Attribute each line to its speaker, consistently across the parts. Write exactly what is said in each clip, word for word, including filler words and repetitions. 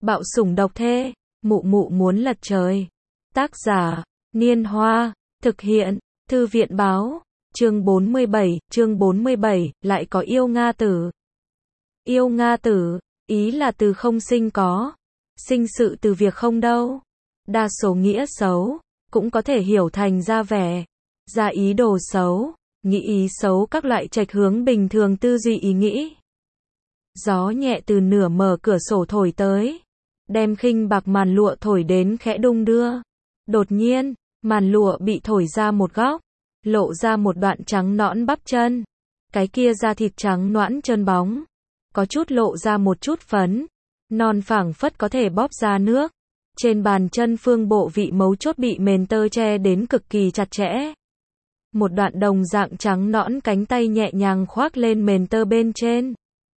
Speaker 1: Bạo sủng độc thê, mụ mụ muốn lật trời. Tác giả, Niên Hoa, thực hiện, Thư viện báo, chương bốn mươi bảy, chương bốn mươi bảy, lại có yêu Nga tử. Yêu Nga tử, ý là từ không sinh có, sinh sự từ việc không đâu. Đa số nghĩa xấu, cũng có thể hiểu thành ra vẻ, ra ý đồ xấu, nghĩ ý xấu các loại trạch hướng bình thường tư duy ý nghĩ. Gió nhẹ từ nửa mở cửa sổ thổi tới, đem khinh bạc màn lụa thổi đến khẽ đung đưa. Đột nhiên, màn lụa bị thổi ra một góc, lộ ra một đoạn trắng nõn bắp chân. Cái kia da thịt trắng nõn trơn bóng, có chút lộ ra một chút phấn, non phẳng phất có thể bóp ra nước. Trên bàn chân phương bộ vị mấu chốt bị mền tơ che đến cực kỳ chặt chẽ. Một đoạn đồng dạng trắng nõn cánh tay nhẹ nhàng khoác lên mền tơ bên trên.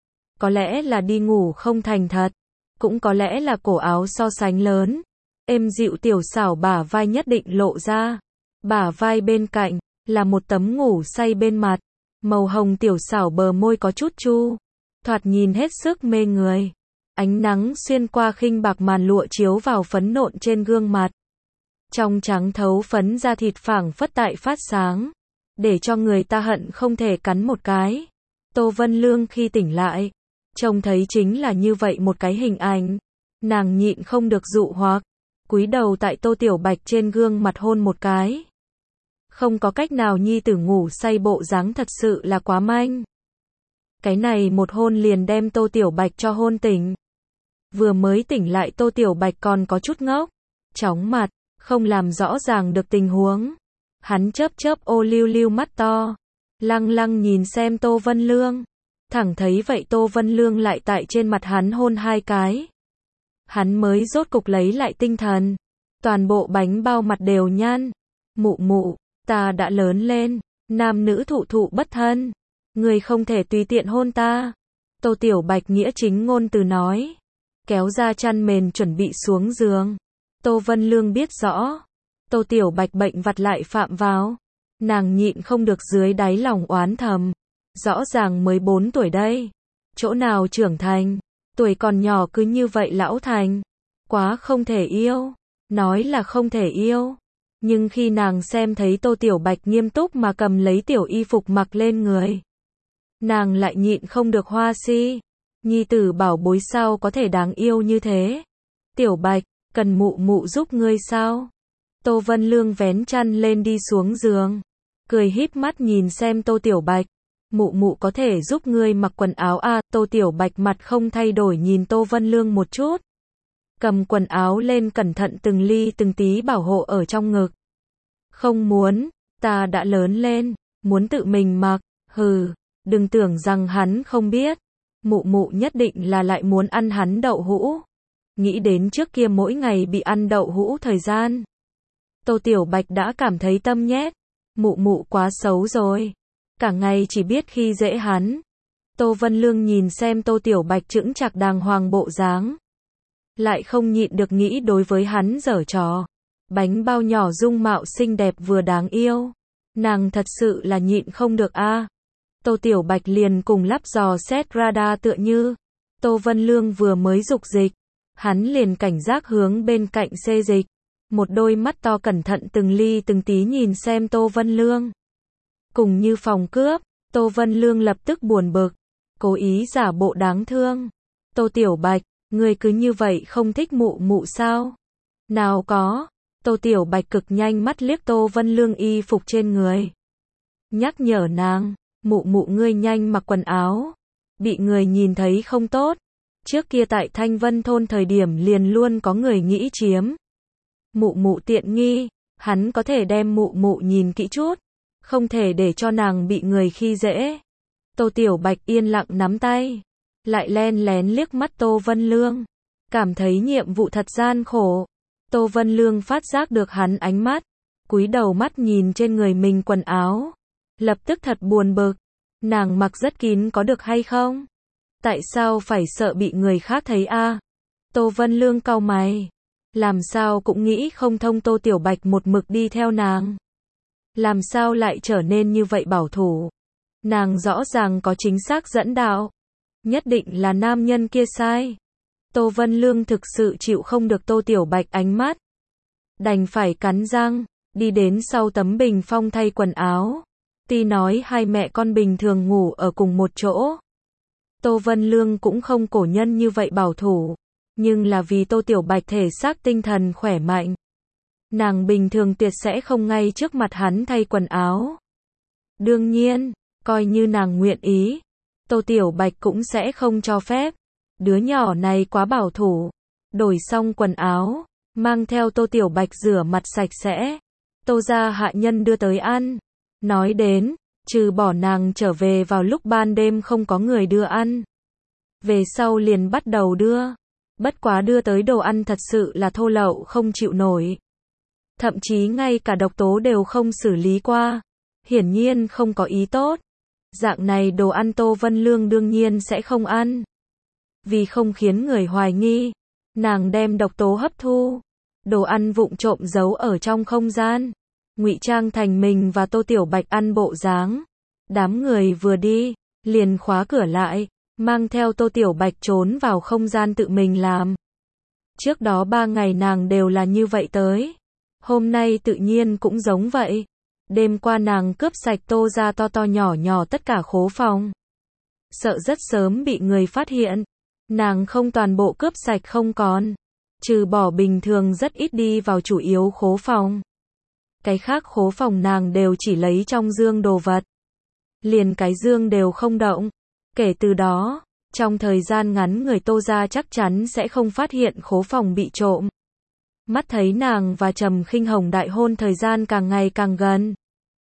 Speaker 1: Có lẽ là đi ngủ không thành thật, cũng có lẽ là cổ áo so sánh lớn, êm dịu tiểu xảo bả vai nhất định lộ ra. Bả vai bên cạnh là một tấm ngủ say bên mặt, màu hồng tiểu xảo bờ môi có chút chu, thoạt nhìn hết sức mê người. Ánh nắng xuyên qua khinh bạc màn lụa chiếu vào phấn nộn trên gương mặt. Trong trắng thấu phấn da thịt phảng phất tại phát sáng, để cho người ta hận không thể cắn một cái. Tô Vân Lương khi tỉnh lại, trông thấy chính là như vậy một cái hình ảnh. Nàng nhịn không được dụ hoặc, cúi đầu tại Tô Tiểu Bạch trên gương mặt hôn một cái. Không có cách nào, nhi tử ngủ say bộ dáng thật sự là quá manh. Cái này một hôn liền đem Tô Tiểu Bạch cho hôn tỉnh. Vừa mới tỉnh lại Tô Tiểu Bạch còn có chút ngốc, chóng mặt, không làm rõ ràng được tình huống. Hắn chớp chớp ô liu liu mắt to, lăng lăng nhìn xem Tô Vân Lương. Thẳng thấy vậy Tô Vân Lương lại tại trên mặt hắn hôn hai cái. Hắn mới rốt cục lấy lại tinh thần. Toàn bộ bánh bao mặt đều nhăn. Mụ mụ, ta đã lớn lên, nam nữ thụ thụ bất thân. Người không thể tùy tiện hôn ta. Tô Tiểu Bạch nghĩa chính ngôn từ nói. Kéo ra chăn mền chuẩn bị xuống giường. Tô Vân Lương biết rõ, Tô Tiểu Bạch bệnh vặt lại phạm vào. Nàng nhịn không được dưới đáy lòng oán thầm. Rõ ràng mới bốn tuổi đây. Chỗ nào trưởng thành, tuổi còn nhỏ cứ như vậy lão thành. Quá không thể yêu. Nói là không thể yêu. Nhưng khi nàng xem thấy Tô Tiểu Bạch nghiêm túc mà cầm lấy tiểu y phục mặc lên người, nàng lại nhịn không được hoa si. Nhi tử bảo bối sao có thể đáng yêu như thế. Tiểu Bạch, cần mụ mụ giúp ngươi sao? Tô Vân Lương vén chăn lên đi xuống giường, cười híp mắt nhìn xem Tô Tiểu Bạch. Mụ mụ có thể giúp ngươi mặc quần áo à? Tô Tiểu Bạch mặt không thay đổi nhìn Tô Vân Lương một chút. Cầm quần áo lên cẩn thận từng ly từng tí bảo hộ ở trong ngực. Không muốn, ta đã lớn lên, muốn tự mình mặc. Hừ, đừng tưởng rằng hắn không biết. Mụ mụ nhất định là lại muốn ăn hắn đậu hũ. Nghĩ đến trước kia mỗi ngày bị ăn đậu hũ thời gian, Tô Tiểu Bạch đã cảm thấy tâm nhét. Mụ mụ quá xấu rồi, cả ngày chỉ biết khi dễ hắn. Tô Vân Lương nhìn xem Tô Tiểu Bạch chững chạc đàng hoàng bộ dáng, lại không nhịn được nghĩ đối với hắn giở trò. Bánh bao nhỏ dung mạo xinh đẹp vừa đáng yêu, nàng thật sự là nhịn không được a. À. Tô Tiểu Bạch liền cùng lắp dò xét radar tựa như. Tô Vân Lương vừa mới dục dịch, hắn liền cảnh giác hướng bên cạnh xê dịch. Một đôi mắt to cẩn thận từng ly từng tí nhìn xem Tô Vân Lương. Cùng như phòng cướp, Tô Vân Lương lập tức buồn bực, cố ý giả bộ đáng thương. Tô Tiểu Bạch, ngươi cứ như vậy không thích mụ mụ sao? Nào có. Tô Tiểu Bạch cực nhanh mắt liếc Tô Vân Lương y phục trên người, nhắc nhở nàng. Mụ mụ ngươi nhanh mặc quần áo, bị người nhìn thấy không tốt. Trước kia tại Thanh Vân thôn thời điểm liền luôn có người nghĩ chiếm mụ mụ tiện nghi, hắn có thể đem mụ mụ nhìn kỹ chút, không thể để cho nàng bị người khi dễ. Tô Tiểu Bạch yên lặng nắm tay, lại len lén liếc mắt Tô Vân Lương, cảm thấy nhiệm vụ thật gian khổ. Tô Vân Lương phát giác được hắn ánh mắt, cúi đầu mắt nhìn trên người mình quần áo, lập tức thật buồn bực. Nàng mặc rất kín có được hay không? Tại sao phải sợ bị người khác thấy a? À? Tô Vân Lương cau mày, làm sao cũng nghĩ không thông Tô Tiểu Bạch một mực đi theo nàng, làm sao lại trở nên như vậy bảo thủ. Nàng rõ ràng có chính xác dẫn đạo, nhất định là nam nhân kia sai. Tô Vân Lương thực sự chịu không được Tô Tiểu Bạch ánh mắt. Đành phải cắn răng, đi đến sau tấm bình phong thay quần áo. Tuy nói hai mẹ con bình thường ngủ ở cùng một chỗ. Tô Vân Lương cũng không cổ nhân như vậy bảo thủ. Nhưng là vì Tô Tiểu Bạch thể xác tinh thần khỏe mạnh. Nàng bình thường tuyệt sẽ không ngay trước mặt hắn thay quần áo. Đương nhiên, coi như nàng nguyện ý, Tô Tiểu Bạch cũng sẽ không cho phép. Đứa nhỏ này quá bảo thủ. Đổi xong quần áo, mang theo Tô Tiểu Bạch rửa mặt sạch sẽ. Tô gia hạ nhân đưa tới ăn. Nói đến, trừ bỏ nàng trở về vào lúc ban đêm không có người đưa ăn. Về sau liền bắt đầu đưa. Bất quá đưa tới đồ ăn thật sự là thô lậu không chịu nổi. Thậm chí ngay cả độc tố đều không xử lý qua. Hiển nhiên không có ý tốt. Dạng này đồ ăn Tô Vân Lương đương nhiên sẽ không ăn. Vì không khiến người hoài nghi, nàng đem độc tố hấp thu. Đồ ăn vụng trộm giấu ở trong không gian. Ngụy trang thành mình và Tô Tiểu Bạch ăn bộ dáng. Đám người vừa đi, liền khóa cửa lại, mang theo Tô Tiểu Bạch trốn vào không gian tự mình làm. Trước đó ba ngày nàng đều là như vậy tới. Hôm nay tự nhiên cũng giống vậy. Đêm qua nàng cướp sạch Tô gia to to nhỏ nhỏ tất cả khố phòng. Sợ rất sớm bị người phát hiện. Nàng không toàn bộ cướp sạch không còn. Trừ bỏ bình thường rất ít đi vào chủ yếu khố phòng. Cái khác khố phòng nàng đều chỉ lấy trong dương đồ vật. Liền cái dương đều không động. Kể từ đó, trong thời gian ngắn người Tô gia chắc chắn sẽ không phát hiện khố phòng bị trộm. Mắt thấy nàng và Trầm Khinh Hồng đại hôn thời gian càng ngày càng gần.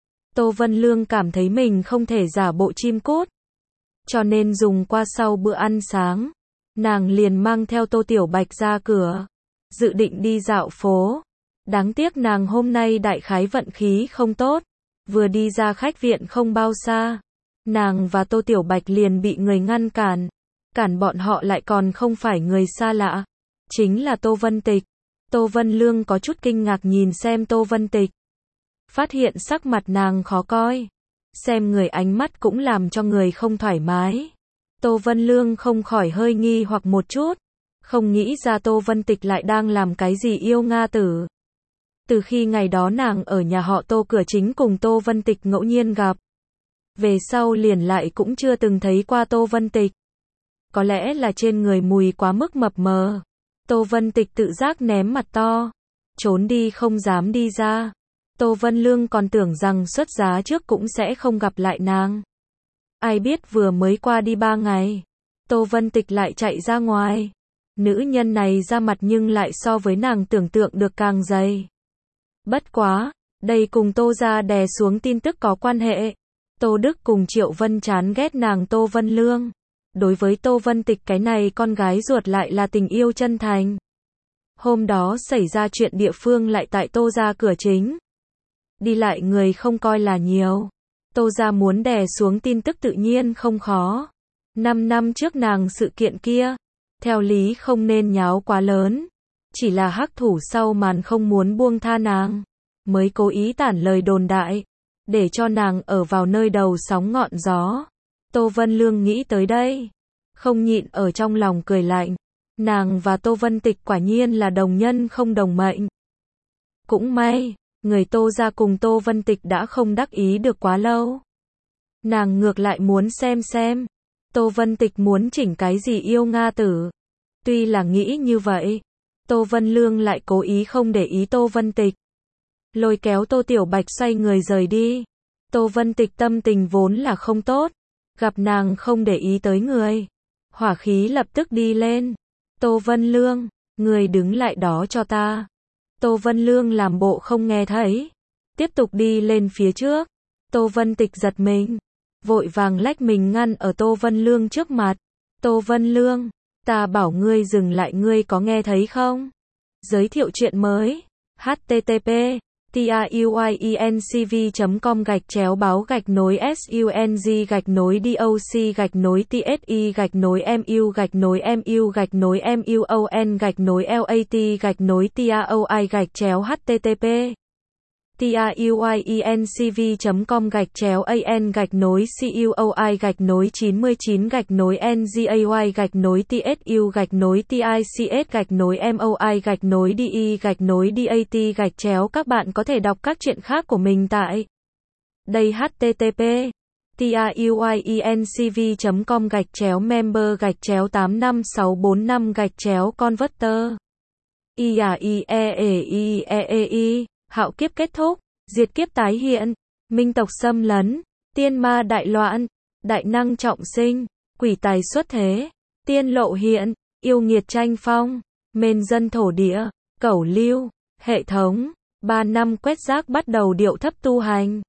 Speaker 1: Tô Vân Lương cảm thấy mình không thể giả bộ chim cút. Cho nên dùng qua sau bữa ăn sáng, nàng liền mang theo Tô Tiểu Bạch ra cửa. Dự định đi dạo phố. Đáng tiếc nàng hôm nay đại khái vận khí không tốt. Vừa đi ra khách viện không bao xa. Nàng và Tô Tiểu Bạch liền bị người ngăn cản. Cản bọn họ lại còn không phải người xa lạ. Chính là Tô Vân Tịch. Tô Vân Lương có chút kinh ngạc nhìn xem Tô Vân Tịch. Phát hiện sắc mặt nàng khó coi. Xem người ánh mắt cũng làm cho người không thoải mái. Tô Vân Lương không khỏi hơi nghi hoặc một chút. Không nghĩ ra Tô Vân Tịch lại đang làm cái gì yêu Nga tử. Từ khi ngày đó nàng ở nhà họ Tô cửa chính cùng Tô Vân Tịch ngẫu nhiên gặp. Về sau liền lại cũng chưa từng thấy qua Tô Vân Tịch. Có lẽ là trên người mùi quá mức mập mờ. Tô Vân Tịch tự giác ném mặt to. Trốn đi không dám đi ra. Tô Vân Lương còn tưởng rằng xuất giá trước cũng sẽ không gặp lại nàng. Ai biết vừa mới qua đi ba ngày. Tô Vân Tịch lại chạy ra ngoài. Nữ nhân này ra mặt nhưng lại so với nàng tưởng tượng được càng dày. Bất quá, đây cùng Tô gia đè xuống tin tức có quan hệ. Tô Đức cùng Triệu Vân chán ghét nàng Tô Vân Lương. Đối với Tô Vân Tịch cái này con gái ruột lại là tình yêu chân thành. Hôm đó xảy ra chuyện địa phương lại tại Tô gia cửa chính. Đi lại người không coi là nhiều. Tô gia muốn đè xuống tin tức tự nhiên không khó. Năm năm trước nàng sự kiện kia, theo lý không nên nháo quá lớn. Chỉ là hắc thủ sau màn không muốn buông tha nàng. Mới cố ý tản lời đồn đại. Để cho nàng ở vào nơi đầu sóng ngọn gió. Tô Vân Lương nghĩ tới đây. Không nhịn ở trong lòng cười lạnh. Nàng và Tô Vân Tịch quả nhiên là đồng nhân không đồng mệnh. Cũng may, người Tô gia cùng Tô Vân Tịch đã không đắc ý được quá lâu. Nàng ngược lại muốn xem xem. Tô Vân Tịch muốn chỉnh cái gì yêu Nga tử. Tuy là nghĩ như vậy. Tô Vân Lương lại cố ý không để ý Tô Vân Tịch. Lôi kéo Tô Tiểu Bạch xoay người rời đi. Tô Vân Tịch tâm tình vốn là không tốt. Gặp nàng không để ý tới người. Hỏa khí lập tức đi lên. Tô Vân Lương, người đứng lại đó cho ta. Tô Vân Lương làm bộ không nghe thấy. Tiếp tục đi lên phía trước. Tô Vân Tịch giật mình. Vội vàng lách mình ngăn ở Tô Vân Lương trước mặt. Tô Vân Lương, ta bảo ngươi dừng lại ngươi có nghe thấy không? Giới thiệu chuyện mới. H T T P truyencv chấm com gạch chéo báo gạch nối sung gạch nối doc gạch nối tsi gạch nối mu gạch nối mu gạch nối muon gạch nối lat gạch nối taoi gạch chéo http tuyuyencv chấm com gạch chéo an gạch nối cuoi gạch nối chín mươi chín gạch nối ngay gạch nối tsu gạch nối tics gạch nối moi gạch nối de gạch nối dat gạch chéo. Các bạn có thể đọc các truyện khác của mình tại đây http tuyuyencv chấm com gạch chéo member gạch chéo tám năm sáu bốn năm gạch chéo converter. i a i e e i e e i Hạo kiếp kết thúc, diệt kiếp tái hiện, minh tộc xâm lấn, tiên ma đại loạn, đại năng trọng sinh, quỷ tài xuất thế, tiên lộ hiện, yêu nghiệt tranh phong, mền dân thổ địa, cẩu lưu, hệ thống, ba năm quét rác bắt đầu điệu thấp tu hành.